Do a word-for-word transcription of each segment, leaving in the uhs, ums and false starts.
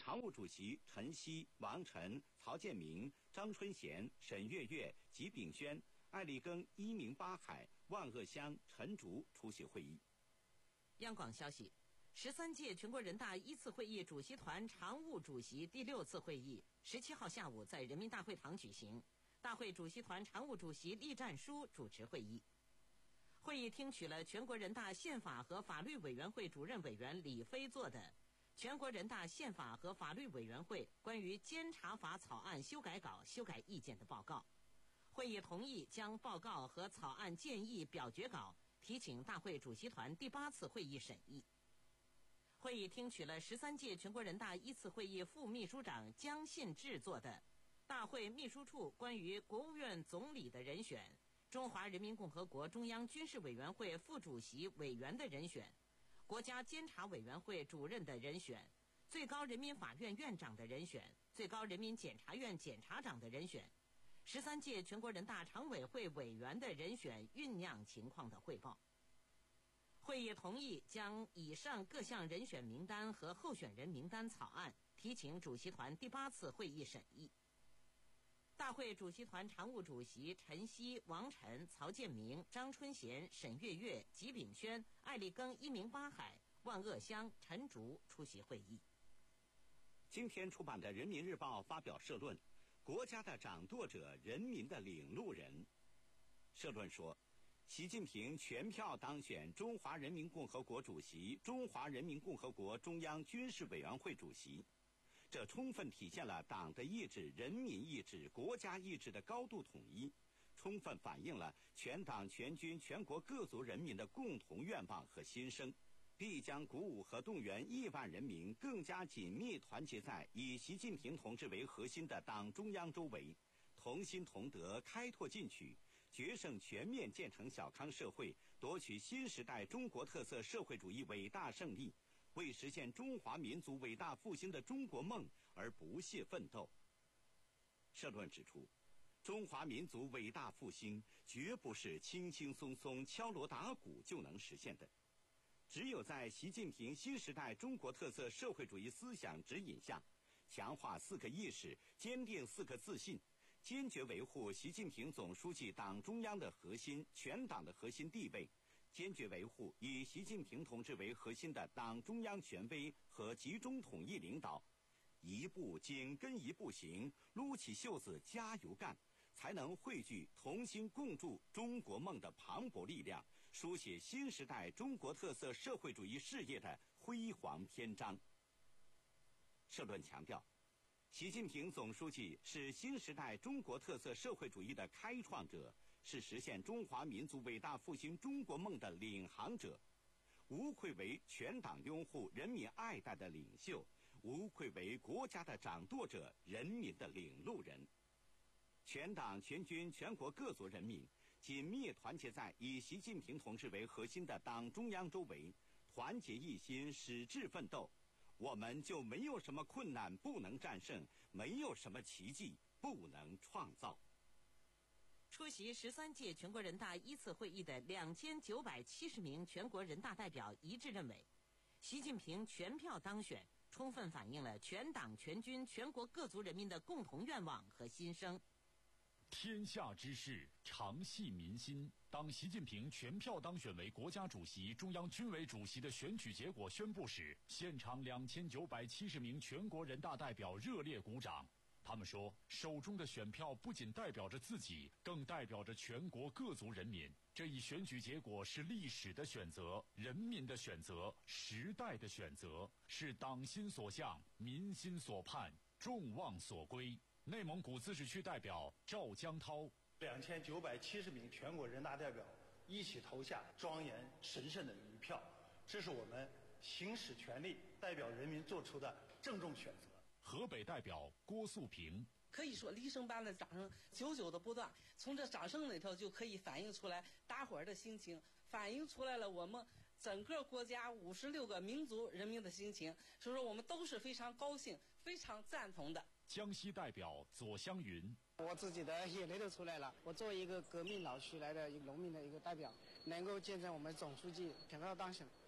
常务主席陈希、王晨、曹建明、张春贤、沈月月、吉炳轩、艾立庚、一鸣八海、万鄂湘、陈竹出席会议。 央广消息，十三届全国人大一次会议主席团常务主席第六次会议十七号下午在人民大会堂举行，大会主席团常务主席栗战书主持会议。会议听取了全国人大宪法和法律委员会主任委员李飞作的全国人大宪法和法律委员会关于监察法草案修改稿修改意见的报告。会议同意将报告和草案建议表决稿提请大会主席团第八次会议审议。会议听取了十三届全国人大一次会议副秘书长姜信制作的大会秘书处关于国务院总理的人选、中华人民共和国中央军事委员会副主席委员的人选、国家监察委员会主任的人选、最高人民法院院长的人选、最高人民检察院检察长的人选、十三届全国人大常委会委员的人选酝酿情况的汇报。会议同意将以上各项人选名单和候选人名单草案提请主席团第八次会议审议。大会主席团常务主席陈希、王晨、曹建明、张春贤、沈月月、吉炳轩、艾立庚、一鸣八海、万鄂湘、陈竹出席会议。 今天出版的《人民日报》发表社论：国家的掌舵者，人民的领路人。社论说，习近平全票当选中华人民共和国主席、中华人民共和国中央军事委员会主席，这充分体现了党的意志、人民意志、国家意志的高度统一，充分反映了全党全军全国各族人民的共同愿望和心声，必将鼓舞和动员亿万人民更加紧密团结在以习近平同志为核心的党中央周围，同心同德，开拓进取，决胜全面建成小康社会，夺取新时代中国特色社会主义伟大胜利，为实现中华民族伟大复兴的中国梦而不懈奋斗。社论指出，中华民族伟大复兴绝不是轻轻松松敲锣打鼓就能实现的，只有在习近平新时代中国特色社会主义思想指引下，强化四个意识，坚定四个自信，坚决维护习近平总书记党中央的核心、全党的核心地位，坚决维护以习近平同志为核心的党中央权威和集中统一领导，一步紧跟一步行，撸起袖子加油干，才能汇聚同心共筑中国梦的磅礴力量，书写新时代中国特色社会主义事业的辉煌篇章。社论强调，习近平总书记是新时代中国特色社会主义的开创者，是实现中华民族伟大复兴中国梦的领航者，无愧为全党拥护、人民爱戴的领袖，无愧为国家的掌舵者、人民的领路人。全党全军全国各族人民紧密团结在以习近平同志为核心的党中央周围，团结一心，矢志奋斗，我们就没有什么困难不能战胜，没有什么奇迹不能创造。 出席十三届全国人大一次会议的两千九百七十名全国人大代表一致认为，习近平全票当选，充分反映了全党全军全国各族人民的共同愿望和心声。 天下之事，常系民心。当习近平全票当选为国家主席、中央军委主席的选举结果宣布时，现场两千九百七十名全国人大代表热烈鼓掌。他们说，手中的选票不仅代表着自己，更代表着全国各族人民。这一选举结果是历史的选择、人民的选择、时代的选择，是党心所向、民心所盼、众望所归。内蒙古自治区代表赵江涛， 两千九百七十名全国人大代表一起投下庄严神圣的一票，这是我们行使权力代表人民做出的郑重选择。 河北代表郭素平， 可以说厉声般的掌声久久的不断，从这掌声里头就可以反映出来大伙儿的心情，反映出来了我们整个国家五十六个民族人民的心情，所以说我们都是非常高兴、非常赞同的。 江西代表左湘云， 我自己的眼泪都出来了。我作为一个革命老区来的一个农民的一个代表，能够见证我们总书记全票当选，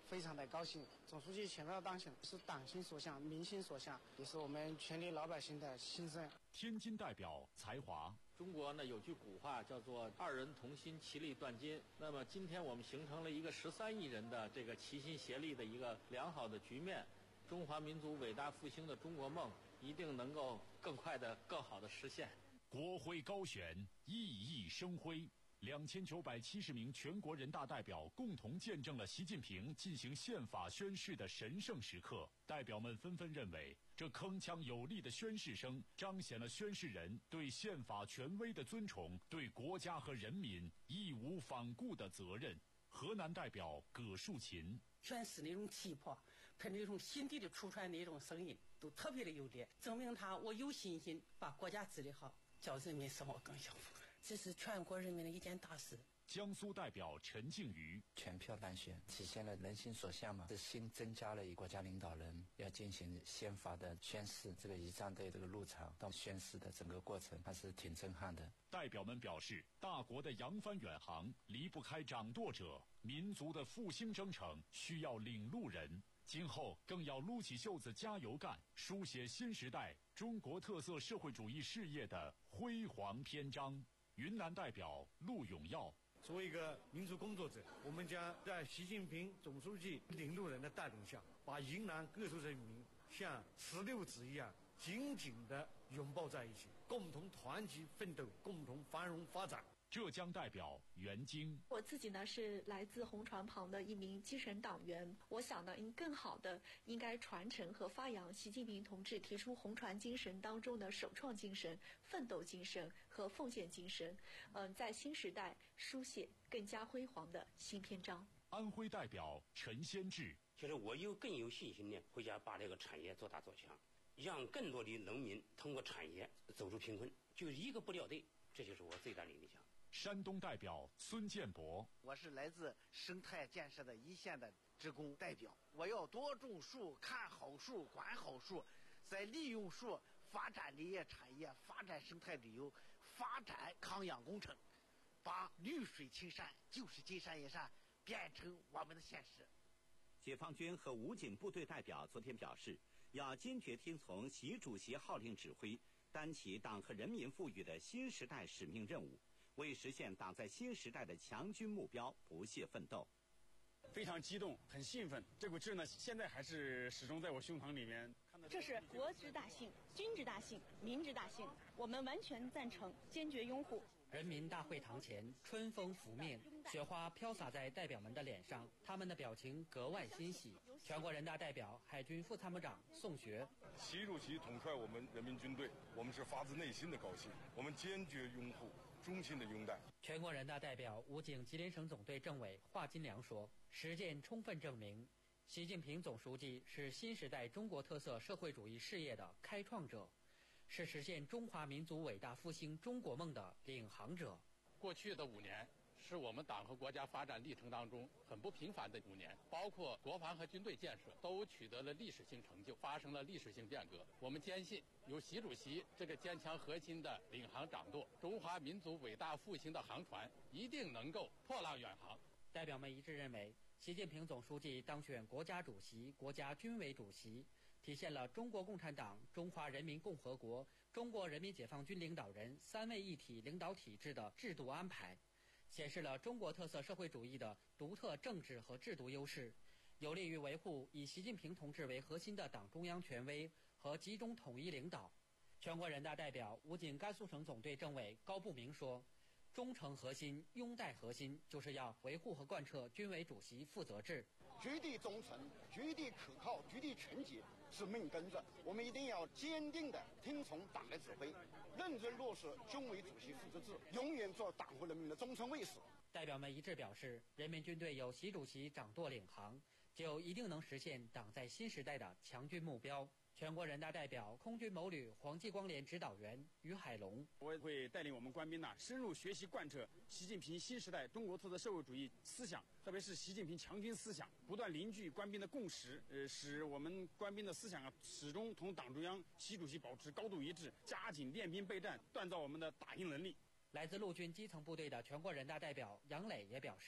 非常的高兴。总书记全票当选是党心所向、民心所向，也是我们全体老百姓的心声。 天津代表才华。 中国呢有句古话叫做“二人同心，其利断金”。那么今天我们形成了一个十三亿人的这个齐心协力的一个良好的局面，中华民族伟大复兴的中国梦一定能够更快的、更好的实现。 国徽高悬，熠熠生辉。两千九百七十名全国人大代表共同见证了习近平进行宪法宣誓的神圣时刻。代表们纷纷认为，这铿锵有力的宣誓声彰显了宣誓人对宪法权威的尊崇，对国家和人民义无反顾的责任。河南代表葛树琴， 宣誓那种气魄，他那种心底的出传那种声音，都特别的有力，证明他我有信心把国家治理好，叫人民生活更幸福。这是全国人民的一件大事。 江苏代表陈静瑜， 全票当选，体现了人心所向嘛。这新增加了一国家领导人要进行宪法的宣誓，这个仪仗队这个入场到宣誓的整个过程，还是挺震撼的。 代表们表示，大国的扬帆远航离不开掌舵者，民族的复兴征程需要领路人。今后更要撸起袖子加油干，书写新时代中国特色社会主义事业的辉煌篇章。云南代表陆永耀， 作为一个民族工作者，我们将在习近平总书记领路人的带领下，把云南各族人民像石榴籽一样紧紧地拥抱在一起，共同团结奋斗，共同繁荣发展。 浙江代表袁晶， 我自己呢是来自红船旁的一名基层党员，我想呢，应更好的应该传承和发扬习近平同志提出红船精神当中的首创精神、奋斗精神和奉献精神，嗯、呃，在新时代书写更加辉煌的新篇章。 安徽代表陈先志， 其实我有更有信心呢，回家把这个产业做大做强，让更多的农民通过产业走出贫困，就一个不掉队，这就是我最大的理想。 山东代表孙建博， 我是来自生态建设的一线的职工代表，我要多种树，看好树，管好树，再利用树发展林业产业，发展生态旅游，发展康养工程，把绿水青山就是金山银山变成我们的现实。 解放军和武警部队代表昨天表示，要坚决听从习主席号令指挥，担起党和人民赋予的新时代使命任务，为实现党在新时代的强军目标不懈奋斗。 非常激动，很兴奋，这股劲呢，现在还是始终在我胸膛里面。 这是国之大幸，军之大幸，民之大幸，我们完全赞成，坚决拥护。 人民大会堂前，春风拂面，雪花飘洒在代表们的脸上，他们的表情格外欣喜。全国人大代表、海军副参谋长宋学， 习主席统帅我们人民军队，我们是发自内心的高兴，我们坚决拥护，衷心的拥戴。 全国人大代表、武警吉林省总队政委华金良说，实践充分证明，习近平总书记是新时代中国特色社会主义事业的开创者，是实现中华民族伟大复兴中国梦的领航者。 过去的五年是我们党和国家发展历程当中很不平凡的五年，包括国防和军队建设都取得了历史性成就，发生了历史性变革。我们坚信，由习主席这个坚强核心的领航掌舵，中华民族伟大复兴的航船一定能够破浪远航。 代表们一致认为，习近平总书记当选国家主席、国家军委主席，体现了中国共产党、中华人民共和国、中国人民解放军领导人三位一体领导体制的制度安排，显示了中国特色社会主义的独特政治和制度优势，有利于维护以习近平同志为核心的党中央权威和集中统一领导。全国人大代表、武警甘肃省总队政委高步明说，忠诚核心、拥戴核心，就是要维护和贯彻军委主席负责制。 绝对忠诚、绝对可靠、绝对纯洁是命根子，我们一定要坚定地听从党的指挥，认真落实军委主席负责制，永远做党和人民的忠诚卫士。 代表们一致表示，人民军队有习主席掌舵领航，就一定能实现党在新时代的强军目标。全国人大代表、空军某旅黄继光连指导员于海龙， 我也会带领我们官兵呢，深入学习贯彻习近平新时代中国特色社会主义思想，特别是习近平强军思想，不断凝聚官兵的共识，呃，使我们官兵的思想啊，始终同党中央、习主席保持高度一致，加紧练兵备战，锻造我们的打赢能力。 来自陆军基层部队的全国人大代表杨磊也表示，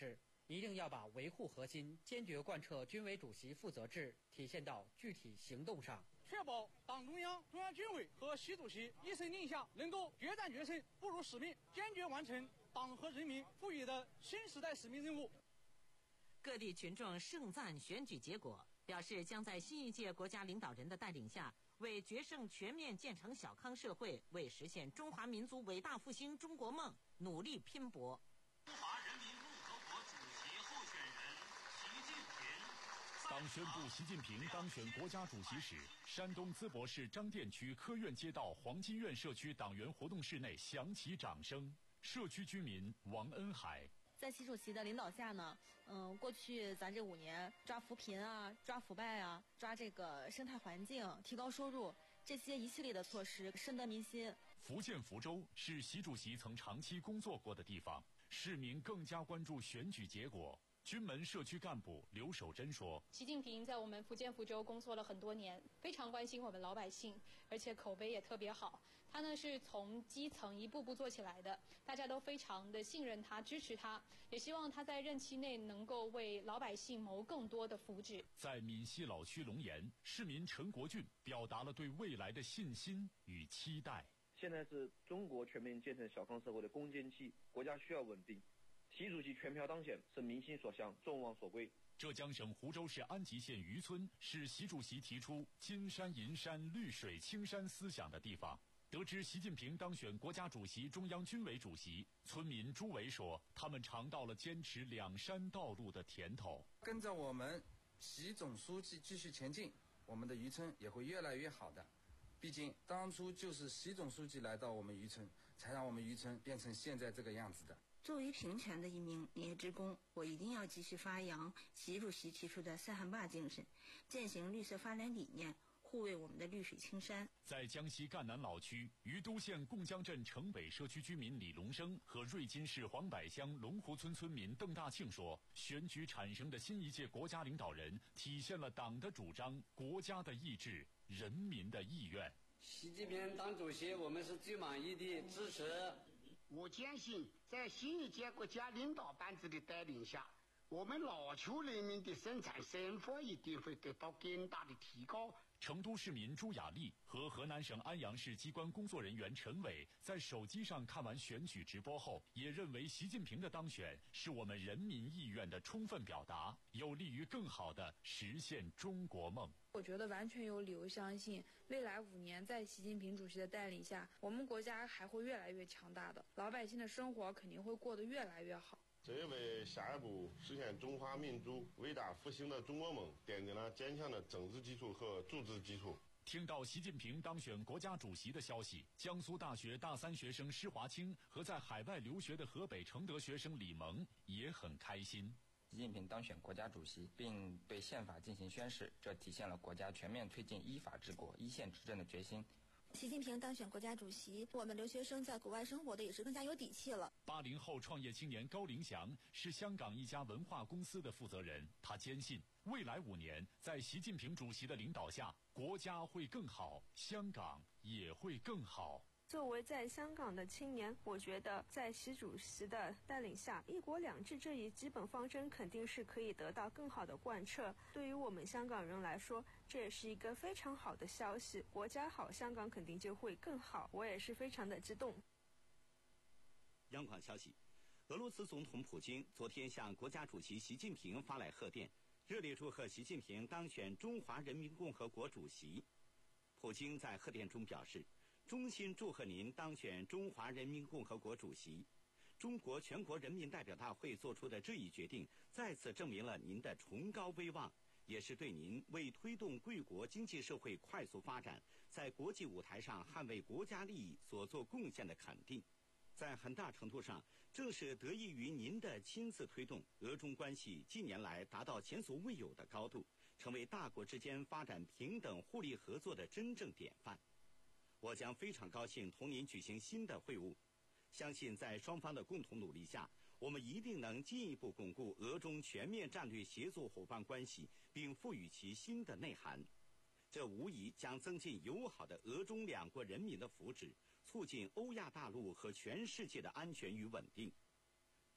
一定要把维护核心、坚决贯彻军委主席负责制体现到具体行动上， 确保党中央、中央军委和习主席一声令下，能够决战决胜，不辱使命，坚决完成党和人民赋予的新时代使命任务。 各地群众盛赞选举结果，表示将在新一届国家领导人的带领下，为决胜全面建成小康社会，为实现中华民族伟大复兴中国梦努力拼搏。 中华人民共和国主席候选人习近平。当宣布习近平当选国家主席时，山东淄博市张店区科院街道黄金院社区党员活动室内响起掌声。社区居民王恩海。 在习主席的领导下呢，嗯，过去咱这五年抓扶贫啊，抓腐败啊，抓这个生态环境，提高收入，这些一系列的措施深得民心。 福建福州是习主席曾长期工作过的地方，市民更加关注选举结果。军门社区干部刘守珍说：“ 习近平在我们福建福州工作了很多年，非常关心我们老百姓，而且口碑也特别好。他呢是从基层一步步做起来的，大家都非常的信任他、支持他，也希望他在任期内能够为老百姓谋更多的福祉。”在闽西老区龙岩，市民陈国俊表达了对未来的信心与期待。 现在是中国全面建成小康社会的攻坚期，国家需要稳定。习主席全票当选是民心所向、众望所归。 浙江省湖州市安吉县渔村是习主席提出金山银山绿水青山思想的地方。得知习近平当选国家主席、中央军委主席，村民朱维说，他们尝到了坚持两山道路的甜头。 跟着我们习总书记继续前进，我们的渔村也会越来越好的。毕竟当初就是习总书记来到我们渔村，才让我们渔村变成现在这个样子的。 作为平泉的一名林业职工，我一定要继续发扬习主席提出的三汉坝精神，践行绿色发展理念，护卫我们的绿水青山。 在江西赣南老区于都县贡江镇城北社区居民李龙生和瑞金市黄柏乡龙湖村村民邓大庆说，选举产生的新一届国家领导人体现了党的主张、国家的意志、人民的意愿。 习近平当主席，我们是最满意的，支持。 我坚信，在新一届国家领导班子的带领下，我们老区人民的生产生活一定会得到更大的提高。 成都市民朱雅丽和河南省安阳市机关工作人员陈伟在手机上看完选举直播后，也认为习近平的当选是我们人民意愿的充分表达，有利于更好地实现中国梦。 我觉得完全有理由相信，未来五年在习近平主席的带领下，我们国家还会越来越强大的，老百姓的生活肯定会过得越来越好。 这也为下一步实现中华民族伟大复兴的中国梦奠定了坚强的政治基础和组织基础。 听到习近平当选国家主席的消息，江苏大学大三学生施华清和在海外留学的河北承德学生李萌也很开心。 习近平当选国家主席，并对宪法进行宣誓，这体现了国家全面推进依法治国、一线执政的决心。 习近平当选国家主席，我们留学生在国外生活的也是更加有底气了。 八零后创业青年高凌祥是香港一家文化公司的负责人，他坚信未来五年在习近平主席的领导下，国家会更好，香港也会更好。 作为在香港的青年，我觉得在习主席的带领下，一国两制这一基本方针肯定是可以得到更好的贯彻。对于我们香港人来说，这也是一个非常好的消息。国家好，香港肯定就会更好。我也是非常的激动。 央广消息，俄罗斯总统普京昨天向国家主席习近平发来贺电，热烈祝贺习近平当选中华人民共和国主席。普京在贺电中表示，衷心祝贺您当选中华人民共和国主席。中国全国人民代表大会做出的这一决定，再次证明了您的崇高威望，也是对您为推动贵国经济社会快速发展，在国际舞台上捍卫国家利益所做贡献的肯定。在很大程度上，正是得益于您的亲自推动，俄中关系近年来达到前所未有的高度，成为大国之间发展平等互利合作的真正典范。我将非常高兴同您举行新的会晤，相信在双方的共同努力下，我们一定能进一步巩固俄中全面战略协作伙伴关系，并赋予其新的内涵。这无疑将增进友好的俄中两国人民的福祉，促进欧亚大陆和全世界的安全与稳定。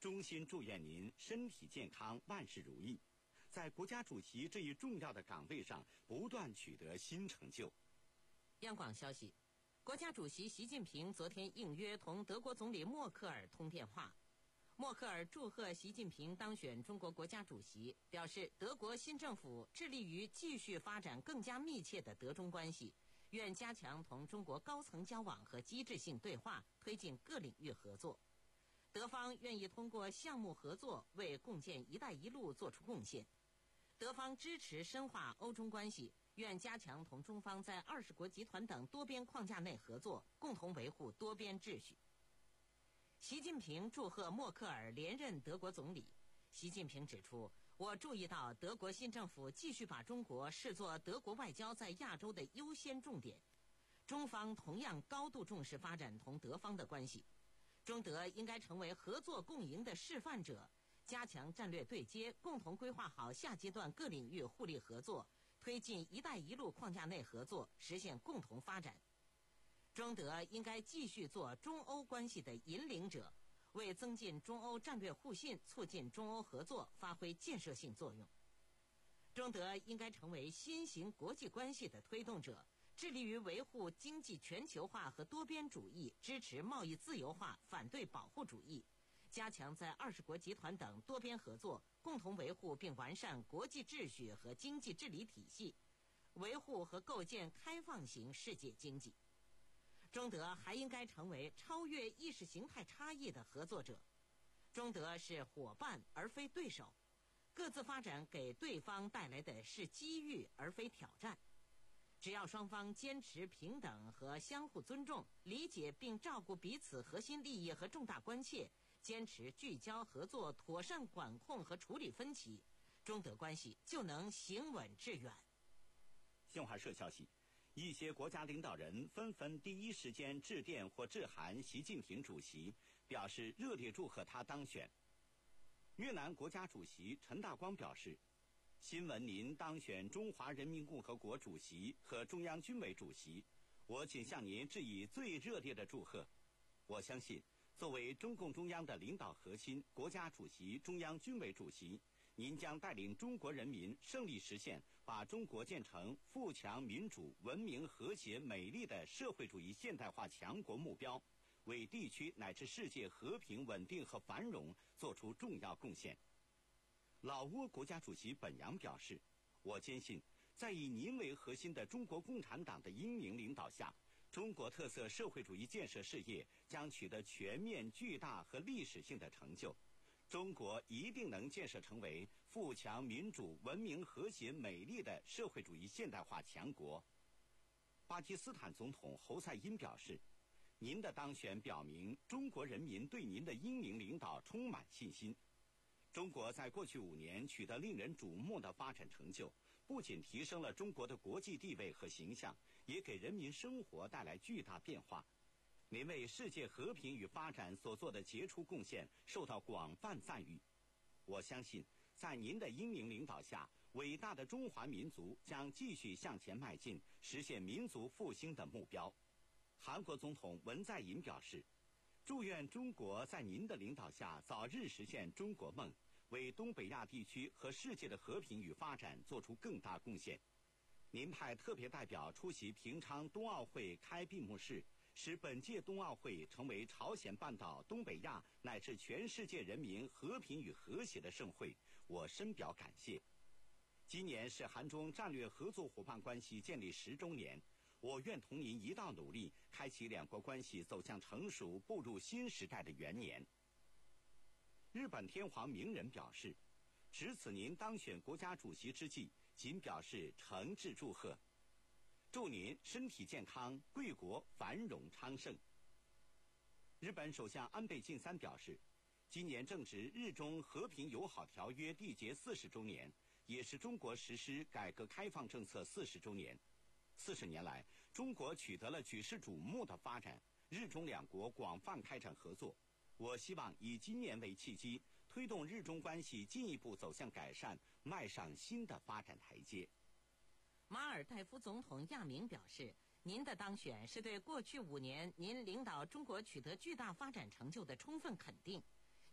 衷心祝愿您身体健康，万事如意，在国家主席这一重要的岗位上不断取得新成就。 央广消息，国家主席习近平昨天应约同德国总理默克尔通电话。默克尔祝贺习近平当选中国国家主席，表示德国新政府致力于继续发展更加密切的德中关系，愿加强同中国高层交往和机制性对话，推进各领域合作。德方愿意通过项目合作为共建“一带一路”做出贡献。德方支持深化欧中关系，愿加强同中方在二十国集团等多边框架内合作，共同维护多边秩序。习近平祝贺默克尔连任德国总理。习近平指出，我注意到德国新政府继续把中国视作德国外交在亚洲的优先重点，中方同样高度重视发展同德方的关系。中德应该成为合作共赢的示范者，加强战略对接，共同规划好下阶段各领域互利合作，推进“一带一路”框架内合作，实现共同发展。中德应该继续做中欧关系的引领者，为增进中欧战略互信、促进中欧合作发挥建设性作用。中德应该成为新型国际关系的推动者，致力于维护经济全球化和多边主义，支持贸易自由化，反对保护主义，加强在二十国集团等多边合作，共同维护并完善国际秩序和经济治理体系，维护和构建开放型世界经济。中德还应该成为超越意识形态差异的合作者。中德是伙伴而非对手，各自发展给对方带来的是机遇而非挑战。只要双方坚持平等和相互尊重，理解并照顾彼此核心利益和重大关切，坚持聚焦合作，妥善管控和处理分歧，中德关系就能行稳致远。 新华社消息，一些国家领导人纷纷第一时间致电或致函习近平主席，表示热烈祝贺他当选。越南国家主席陈大光表示，新闻您当选中华人民共和国主席和中央军委主席，我谨向您致以最热烈的祝贺。我相信，作为中共中央的领导核心、国家主席、中央军委主席，您将带领中国人民胜利实现把中国建成富强、民主、文明、和谐、美丽的社会主义现代化强国目标，为地区乃至世界和平稳定和繁荣做出重要贡献。老挝国家主席本扬表示，我坚信，在以您为核心的中国共产党的英明领导下，中国特色社会主义建设事业将取得全面、巨大和历史性的成就。中国一定能建设成为富强、民主、文明、和谐、美丽的社会主义现代化强国。巴基斯坦总统侯赛因表示，您的当选表明中国人民对您的英明领导充满信心。中国在过去五年取得令人瞩目的发展成就，不仅提升了中国的国际地位和形象，也给人民生活带来巨大变化。您为世界和平与发展所做的杰出贡献受到广泛赞誉。我相信，在您的英明领导下，伟大的中华民族将继续向前迈进，实现民族复兴的目标。韩国总统文在寅表示，祝愿中国在您的领导下早日实现中国梦，为东北亚地区和世界的和平与发展做出更大贡献。您派特别代表出席平昌冬奥会开闭幕式，使本届冬奥会成为朝鲜半岛、东北亚乃至全世界人民和平与和谐的盛会，我深表感谢。今年是韩中战略合作伙伴关系建立十周年，我愿同您一道努力，开启两国关系走向成熟、步入新时代的元年。日本天皇明仁表示，值此您当选国家主席之际，仅表示诚挚祝贺，祝您身体健康，贵国繁荣昌盛。日本首相安倍晋三表示，今年正值日中和平友好条约缔结四十周年，也是中国实施改革开放政策四十周年。四十年来，中国取得了举世瞩目的发展，日中两国广泛开展合作。我希望以今年为契机，推动日中关系进一步走向改善，迈上新的发展台阶。 马尔代夫总统亚明表示，您的当选是对过去五年您领导中国取得巨大发展成就的充分肯定，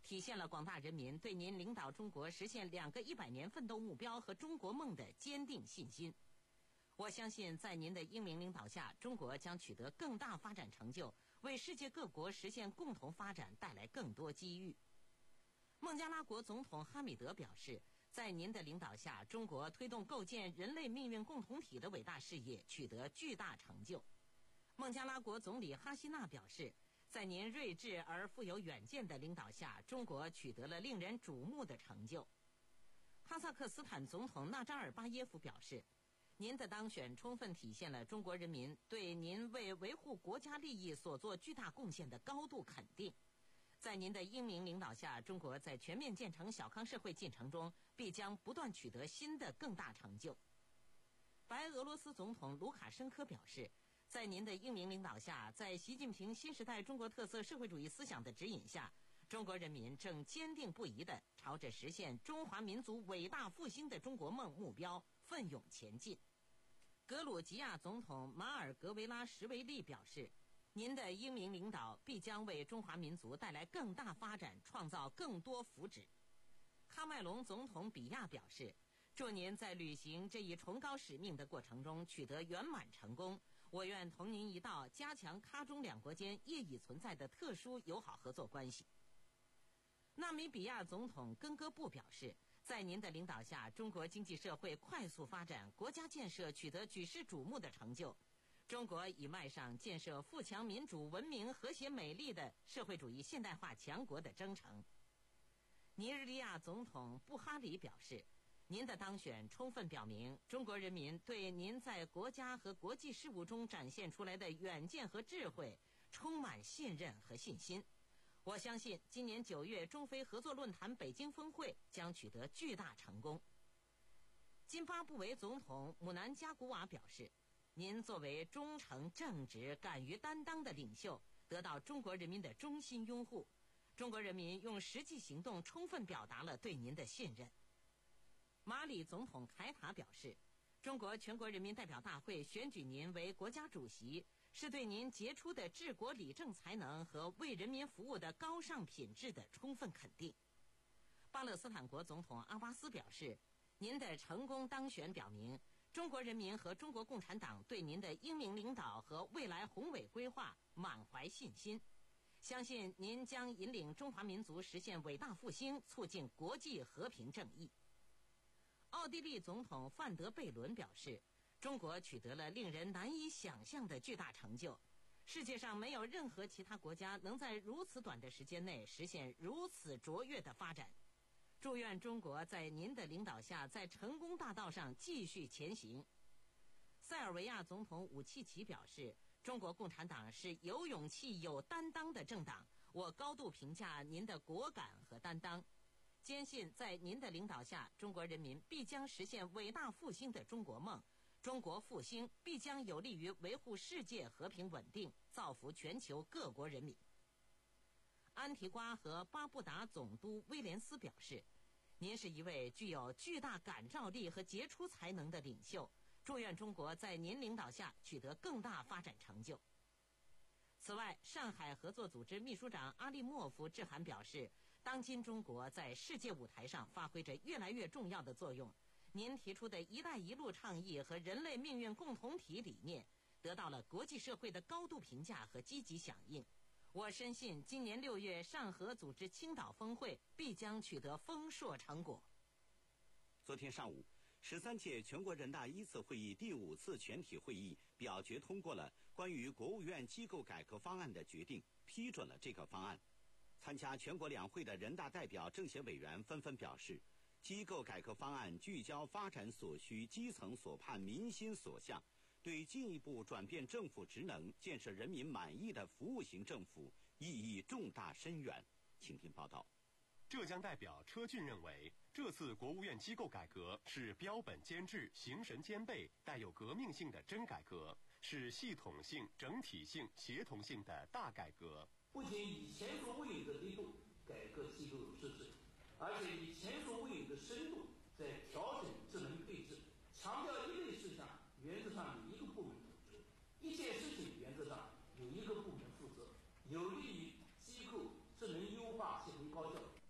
体现了广大人民对您领导中国实现两个一百年奋斗目标和中国梦的坚定信心。我相信，在您的英明领导下，中国将取得更大发展成就，为世界各国实现共同发展带来更多机遇。孟加拉国总统哈米德表示，在您的领导下，中国推动构建人类命运共同体的伟大事业取得巨大成就。孟加拉国总理哈希纳表示，在您睿智而富有远见的领导下，中国取得了令人瞩目的成就。哈萨克斯坦总统纳扎尔巴耶夫表示，您的当选充分体现了中国人民对您为维护国家利益所做巨大贡献的高度肯定。在您的英明领导下，中国在全面建成小康社会进程中必将不断取得新的更大成就。白俄罗斯总统卢卡申科表示，在您的英明领导下，在习近平新时代中国特色社会主义思想的指引下，中国人民正坚定不移地朝着实现中华民族伟大复兴的中国梦目标奋勇前进。格鲁吉亚总统马尔格维拉什维利表示，您的英明领导必将为中华民族带来更大发展，创造更多福祉。喀麦隆总统比亚表示，祝您在履行这一崇高使命的过程中取得圆满成功。我愿同您一道加强喀中两国间业已存在的特殊友好合作关系。纳米比亚总统根戈布表示，在您的领导下，中国经济社会快速发展，国家建设取得举世瞩目的成就。中国已迈上建设富强民主、文明、和谐、美丽的社会主义现代化强国的征程。尼日利亚总统布哈里表示，您的当选充分表明中国人民对您在国家和国际事务中展现出来的远见和智慧充满信任和信心。我相信今年九月中非合作论坛北京峰会将取得巨大成功。津巴布韦总统姆南加古瓦表示，您作为忠诚正直、敢于担当的领袖，得到中国人民的衷心拥护。中国人民用实际行动充分表达了对您的信任。马里总统凯塔表示，中国全国人民代表大会选举您为国家主席，是对您杰出的治国理政才能和为人民服务的高尚品质的充分肯定。巴勒斯坦国总统阿巴斯表示，您的成功当选表明中国人民和中国共产党对您的英明领导和未来宏伟规划满怀信心，相信您将引领中华民族实现伟大复兴，促进国际和平正义。奥地利总统范德贝伦表示，中国取得了令人难以想象的巨大成就，世界上没有任何其他国家能在如此短的时间内实现如此卓越的发展。祝愿中国在您的领导下，在成功大道上继续前行。塞尔维亚总统武契奇表示，中国共产党是有勇气、有担当的政党，我高度评价您的果敢和担当，坚信在您的领导下，中国人民必将实现伟大复兴的中国梦，中国复兴必将有利于维护世界和平稳定，造福全球各国人民。安提瓜和巴布达总督威廉斯表示，您是一位具有巨大感召力和杰出才能的领袖，祝愿中国在您领导下取得更大发展成就。此外，上海合作组织秘书长阿利莫夫致函表示，当今中国在世界舞台上发挥着越来越重要的作用，您提出的一带一路倡议和人类命运共同体理念得到了国际社会的高度评价和积极响应。我深信今年六月上合组织青岛峰会必将取得丰硕成果。 昨天上午，十三届全国人大一次会议第五次全体会议表决通过了关于国务院机构改革方案的决定，批准了这个方案。参加全国两会的人大代表、政协委员纷纷表示，机构改革方案聚焦发展所需、基层所盼、民心所向，对进一步转变政府职能、建设人民满意的服务型政府意义重大深远。请听报道。 浙江代表车俊认为，这次国务院机构改革是标本兼治、形神兼备、带有革命性的真改革，是系统性、整体性、协同性的大改革。 不仅以前所未有的力度改革机构设置，而且以前所未有的深度在调整职能配置，强调一类事项原则上由一个部门组织，一件事情原则上由一个部门负责，有利于机构职能优化协同高效。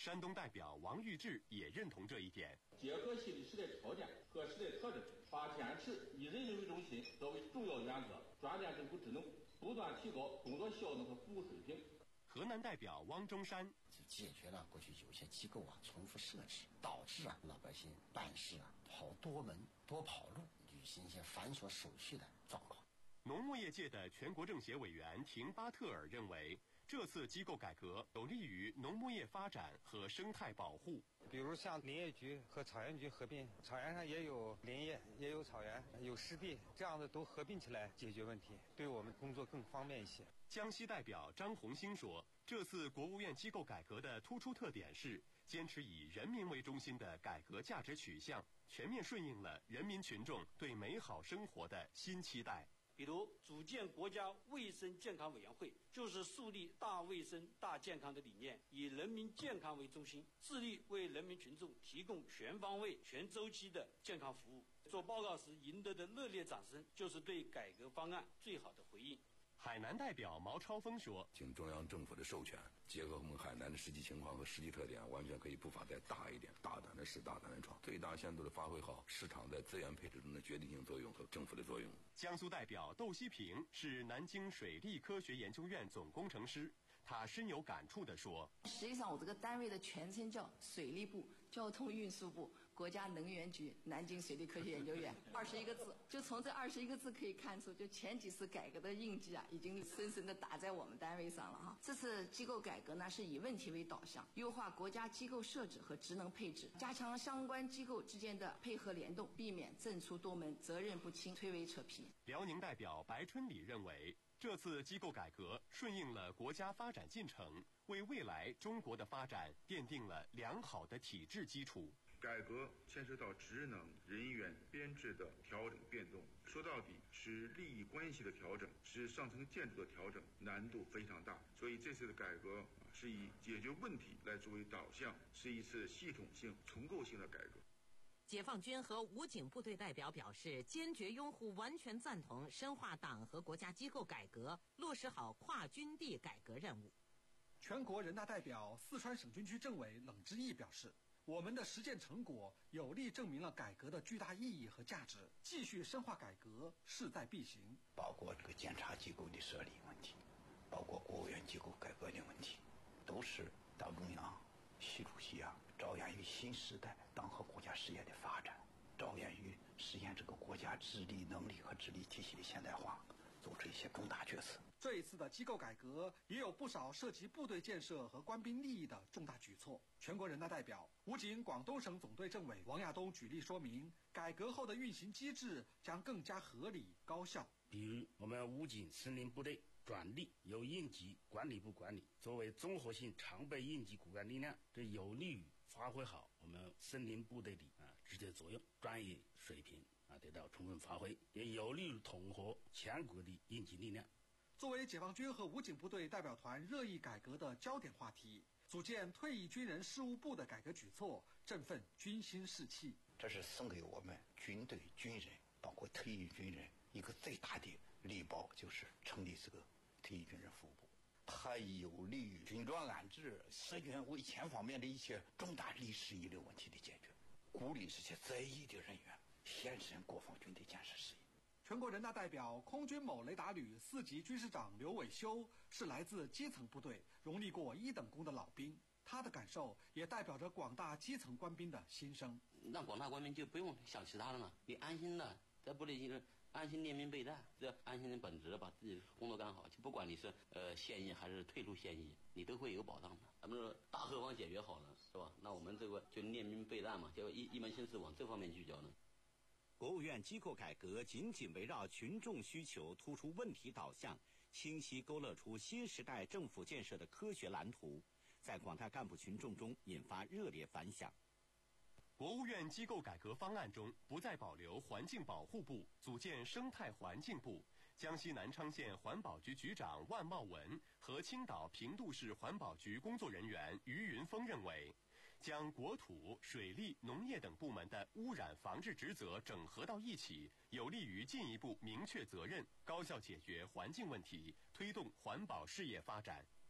山东代表王玉志也认同这一点。 结合新的时代条件和时代特征，把坚持以人民为中心作为重要原则，专练政府职能，不断提高工作效能和服务水平。 河南代表汪中山解决了过去有些机构啊重复设置，导致啊老百姓办事啊跑多门多跑路，履行一些繁琐手续的状况。 农牧业界的全国政协委员廷巴特尔认为，这次机构改革有利于农牧业发展和生态保护。 比如像林业局和草原局合并，草原上也有林业，也有草原，有湿地，这样的都合并起来解决问题，对我们工作更方便一些。 江西代表张红星说，这次国务院机构改革的突出特点是坚持以人民为中心的改革价值取向，全面顺应了人民群众对美好生活的新期待。 比如组建国家卫生健康委员会，就是树立大卫生大健康的理念，以人民健康为中心，致力为人民群众提供全方位全周期的健康服务。做报告时赢得的热烈掌声，就是对改革方案最好的回应。 海南代表毛超峰说， 经中央政府的授权，结合我们海南的实际情况和实际特点，完全可以步伐再大一点，大胆的试，大胆的闯，最大限度的发挥好市场在资源配置中的决定性作用和政府的作用。 江苏代表窦希平是南京水利科学研究院总工程师，他深有感触地说， 实际上我这个单位的全称叫水利部交通运输部国家能源局南京水利科学研究院，二十一个字，就从这二十一个字可以看出，就前几次改革的印记啊，已经深深地打在我们单位上了哈。这次机构改革呢，是以问题为导向，优化国家机构设置和职能配置，加强相关机构之间的配合联动，避免政出多门、责任不清、推诿扯皮。 辽宁代表白春礼认为，这次机构改革顺应了国家发展进程，为未来中国的发展奠定了良好的体制基础。 改革牵涉到职能、人员编制的调整变动，说到底是利益关系的调整，是上层建筑的调整，难度非常大。所以这次的改革是以解决问题来作为导向，是一次系统性、重构性的改革。 解放军和武警部队代表表示，坚决拥护、完全赞同深化党和国家机构改革，落实好跨军地改革任务。 全国人大代表、四川省军区政委冷之义表示，我们的实践成果有力证明了改革的巨大意义和价值，继续深化改革势在必行。 包括这个监察机构的设立问题，包括国务院机构改革的问题，都是党中央、习主席啊，着眼于新时代党和国家事业的发展，着眼于实现这个国家治理能力和治理体系的现代化，做出一些重大决策。 这一次的机构改革也有不少涉及部队建设和官兵利益的重大举措。全国人大代表、武警广东省总队政委王亚东举例说明，改革后的运行机制将更加合理高效。 比如我们武警森林部队转隶由应急管理部管理，作为综合性常备应急骨干力量，这有利于发挥好我们森林部队的啊直接作用，专业水平啊得到充分发挥，也有利于统合全国的应急力量。 作为解放军和武警部队代表团热议改革的焦点话题，组建退役军人事务部的改革举措，振奋军心士气。 这是送给我们军队军人，包括退役军人一个最大的礼包，就是成立这个退役军人服务部。它有利于军装安置、设军维权方面的一些重大历史遗留问题的解决，鼓励这些在役的人员献身国防军队建设事业。 全国人大代表、空军某雷达旅四级军师长刘伟修是来自基层部队，荣立过一等功的老兵。他的感受也代表着广大基层官兵的心声。 让广大官兵就不用想其他的了，你安心的在部队就是安心练兵备战，这安心的本职把自己的工作干好，就不管你是呃现役还是退出现役，你都会有保障的。咱们说大后方解决好了，是吧？那我们这个就练兵备战嘛，就一一门心思往这方面聚焦呢。 国务院机构改革紧紧围绕群众需求，突出问题导向，清晰勾勒出新时代政府建设的科学蓝图，在广大干部群众中引发热烈反响。 国务院机构改革方案中不再保留环境保护部，组建生态环境部。江西南昌县环保局局长万茂文和青岛平度市环保局工作人员于云峰认为，将国土、水利、农业等部门的污染防治职责整合到一起，有利于进一步明确责任，高效解决环境问题，推动环保事业发展。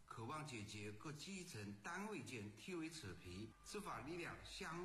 渴望解决各基层单位间地位扯皮、执法力量相